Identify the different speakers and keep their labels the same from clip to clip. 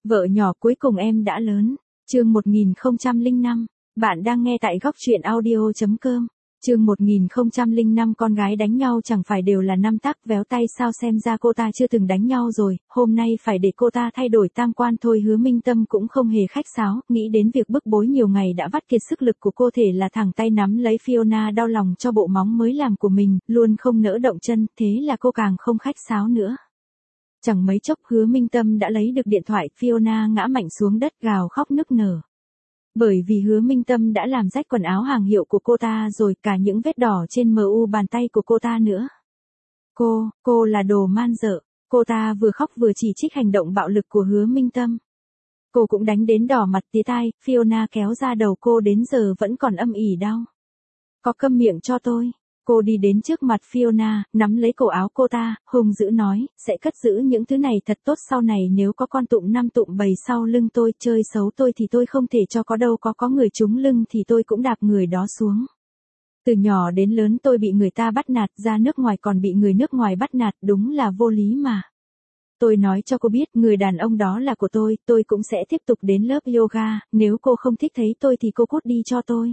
Speaker 1: Vợ nhỏ cuối cùng em đã lớn. Chương 1005. Bạn đang nghe tại góc truyện audio.com. Chương 1005 con gái đánh nhau chẳng phải đều là năm tắc véo tay sao, xem ra cô ta chưa từng đánh nhau rồi, hôm nay phải để cô ta thay đổi tam quan thôi. Hứa Minh Tâm cũng không hề khách sáo, nghĩ đến việc bức bối nhiều ngày đã vắt kiệt sức lực của cô, thể là thẳng tay nắm lấy Fiona, đau lòng cho bộ móng mới làm của mình, luôn không nỡ động chân, thế là cô càng không khách sáo nữa. Chẳng mấy chốc Hứa Minh Tâm đã lấy được điện thoại, Fiona ngã mạnh xuống đất gào khóc nức nở. Bởi vì Hứa Minh Tâm đã làm rách quần áo hàng hiệu của cô ta rồi, cả những vết đỏ trên mu bàn tay của cô ta nữa. Cô là đồ man dợ. Cô ta vừa khóc vừa chỉ trích hành động bạo lực của Hứa Minh Tâm. Cô cũng đánh đến đỏ mặt tía tai, Fiona kéo ra đầu cô đến giờ vẫn còn âm ỉ đau. Có câm miệng cho tôi. Cô đi đến trước mặt Fiona, nắm lấy cổ áo cô ta, hung dữ nói, sẽ cất giữ những thứ này thật tốt, sau này nếu có con tụm năm tụm bầy sau lưng tôi, chơi xấu tôi thì tôi không thể cho có đâu, có người trúng lưng thì tôi cũng đạp người đó xuống. Từ nhỏ đến lớn tôi bị người ta bắt nạt, ra nước ngoài còn bị người nước ngoài bắt nạt, đúng là vô lý mà. Tôi nói cho cô biết, người đàn ông đó là của tôi cũng sẽ tiếp tục đến lớp yoga, nếu cô không thích thấy tôi thì cô cút đi cho tôi.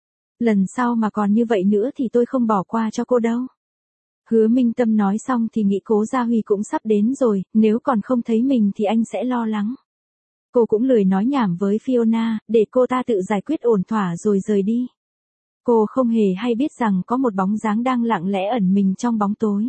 Speaker 1: Lần sau mà còn như vậy nữa thì tôi không bỏ qua cho cô đâu. Hứa Minh Tâm nói xong thì nghĩ Cố Gia Huy cũng sắp đến rồi, nếu còn không thấy mình thì anh sẽ lo lắng. Cô cũng lười nói nhảm với Fiona, để cô ta tự giải quyết ổn thỏa rồi rời đi. Cô không hề hay biết rằng có một bóng dáng đang lặng lẽ ẩn mình trong bóng tối.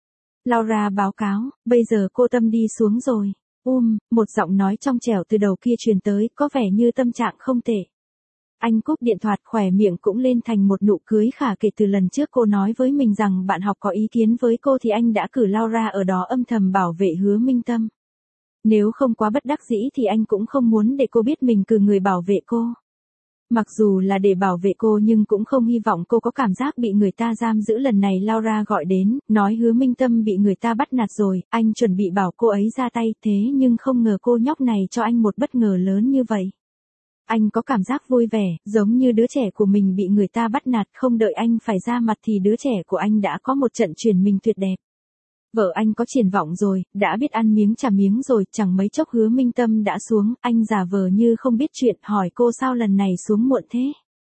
Speaker 1: Laura báo cáo, bây giờ cô Tâm đi xuống rồi. Một giọng nói trong trẻo từ đầu kia truyền tới, có vẻ như tâm trạng không tệ. Anh cúp điện thoại, khỏe miệng cũng lên thành một nụ cười khả. Kể từ lần trước cô nói với mình rằng bạn học có ý kiến với cô thì anh đã cử Laura ở đó âm thầm bảo vệ Hứa Minh Tâm. Nếu không quá bất đắc dĩ thì anh cũng không muốn để cô biết mình cử người bảo vệ cô. Mặc dù là để bảo vệ cô nhưng cũng không hy vọng cô có cảm giác bị người ta giam giữ. Lần này Laura gọi đến, nói Hứa Minh Tâm bị người ta bắt nạt rồi, anh chuẩn bị bảo cô ấy ra tay, thế nhưng không ngờ cô nhóc này cho anh một bất ngờ lớn như vậy. Anh có cảm giác vui vẻ, giống như đứa trẻ của mình bị người ta bắt nạt, không đợi anh phải ra mặt thì đứa trẻ của anh đã có một trận truyền mình tuyệt đẹp. Vợ anh có triển vọng rồi, đã biết ăn miếng trả miếng rồi, chẳng mấy chốc Hứa Minh Tâm đã xuống, anh giả vờ như không biết chuyện, hỏi cô sao lần này xuống muộn thế.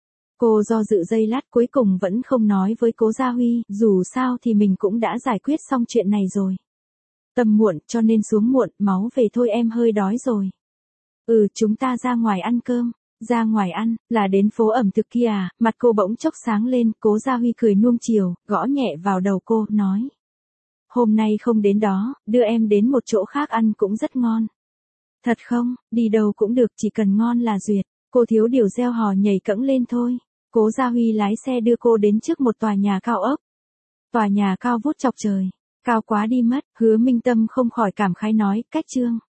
Speaker 1: Cô do dự giây lát cuối cùng vẫn không nói với Cố Gia Huy, dù sao thì mình cũng đã giải quyết xong chuyện này rồi. Tâm muộn cho nên xuống muộn, máu về thôi, em hơi đói rồi. Chúng ta ra ngoài ăn cơm. Ra ngoài ăn, là đến phố ẩm thực kia à? Mặt cô bỗng chốc sáng lên, Cố Gia Huy cười nuông chiều, gõ nhẹ vào đầu cô, nói. Hôm nay không đến đó, đưa em đến một chỗ khác ăn cũng rất ngon. Thật không, đi đâu cũng được, chỉ cần ngon là duyệt. Cô thiếu điều reo hò nhảy cẫng lên thôi. Cố Gia Huy lái xe đưa cô đến trước một tòa nhà cao ốc. Tòa nhà cao vút chọc trời. Cao quá đi mất, Hứa Minh Tâm không khỏi cảm khái nói, cách trương.